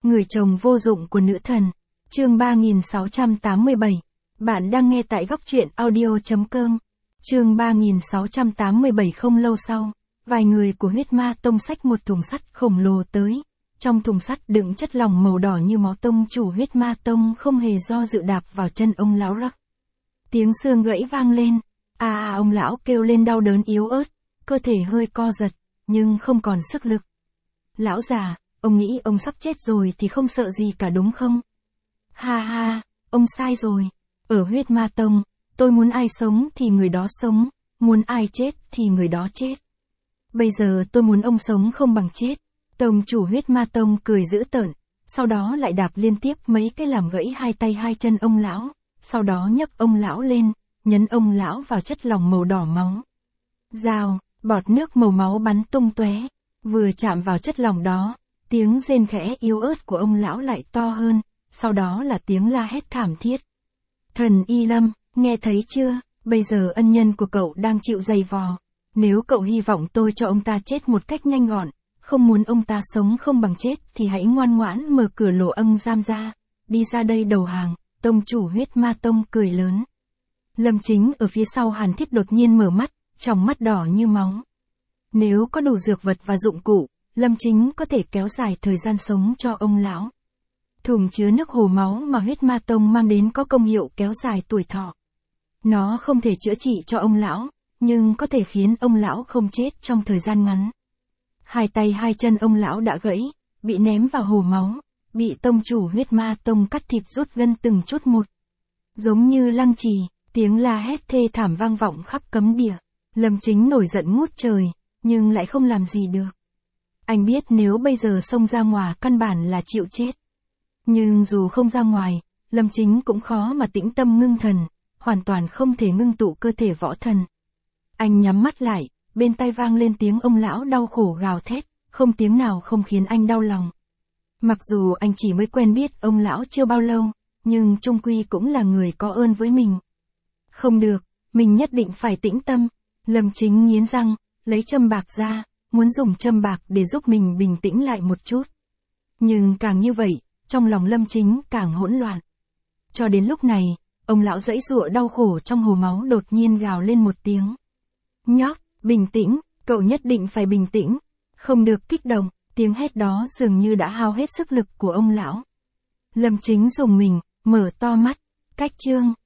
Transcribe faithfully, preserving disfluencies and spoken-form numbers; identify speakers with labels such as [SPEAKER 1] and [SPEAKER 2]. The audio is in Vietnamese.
[SPEAKER 1] Người chồng vô dụng của nữ thần. Chương ba nghìn sáu trăm tám mươi bảy. Bạn đang nghe tại góc truyện audio.com. Chương ba nghìn sáu trăm tám mươi bảy. Không lâu sau, vài người của huyết ma tông xách một thùng sắt khổng lồ tới. Trong thùng sắt đựng chất lỏng màu đỏ như máu. Tông chủ huyết ma tông không hề do dự đạp vào chân ông lão rắc. Tiếng xương gãy vang lên. À, à ông lão kêu lên đau đớn yếu ớt, cơ thể hơi co giật, nhưng không còn sức lực. Lão già, ông nghĩ ông sắp chết rồi thì không sợ gì cả đúng không? Ha ha, ông sai rồi. Ở huyết ma tông, tôi muốn ai sống thì người đó sống, muốn ai chết thì người đó chết. Bây giờ tôi muốn ông sống không bằng chết. Tông chủ huyết ma tông cười dữ tợn, sau đó lại đạp liên tiếp mấy cái làm gãy hai tay hai chân ông lão, sau đó nhấc ông lão lên, nhấn ông lão vào chất lỏng màu đỏ máu. Rào, bọt nước màu máu bắn tung tóe, vừa chạm vào chất lỏng đó, tiếng rên khẽ yếu ớt của ông lão lại to hơn, sau đó là tiếng la hét thảm thiết. Thần Y Lâm, nghe thấy chưa, bây giờ ân nhân của cậu đang chịu dày vò. Nếu cậu hy vọng tôi cho ông ta chết một cách nhanh gọn, không muốn ông ta sống không bằng chết thì hãy ngoan ngoãn mở cửa lỗ ân giam ra, đi ra đây đầu hàng. Tông chủ huyết ma tông cười lớn. Lâm Chính ở phía sau Hàn Thiết đột nhiên mở mắt, trong mắt đỏ như máu. Nếu có đủ dược vật và dụng cụ, Lâm Chính có thể kéo dài thời gian sống cho ông lão. Thùng chứa nước hồ máu mà huyết ma tông mang đến có công hiệu kéo dài tuổi thọ. Nó không thể chữa trị cho ông lão, nhưng có thể khiến ông lão không chết trong thời gian ngắn. Hai tay hai chân ông lão đã gãy, bị ném vào hồ máu, bị tông chủ huyết ma tông cắt thịt rút gân từng chút một. Giống như lăng trì, tiếng la hét thê thảm vang vọng khắp cấm địa. Lâm Chính nổi giận ngút trời, nhưng lại không làm gì được. Anh biết nếu bây giờ xông ra ngoài căn bản là chịu chết. Nhưng dù không ra ngoài, Lâm Chính cũng khó mà tĩnh tâm ngưng thần, hoàn toàn không thể ngưng tụ cơ thể võ thần. Anh nhắm mắt lại, bên tai vang lên tiếng ông lão đau khổ gào thét, không tiếng nào không khiến anh đau lòng. Mặc dù anh chỉ mới quen biết ông lão chưa bao lâu, nhưng chung quy cũng là người có ơn với mình. Không được, mình nhất định phải tĩnh tâm. Lâm Chính nghiến răng, lấy châm bạc ra, muốn dùng châm bạc để giúp mình bình tĩnh lại một chút. Nhưng càng như vậy, trong lòng Lâm Chính càng hỗn loạn. Cho đến lúc này, ông lão giãy giụa đau khổ trong hồ máu đột nhiên gào lên một tiếng. Nhóc, bình tĩnh, cậu nhất định phải bình tĩnh, không được kích động. Tiếng hét đó dường như đã hao hết sức lực của ông lão. Lâm Chính dùng mình, mở to mắt, cách chương.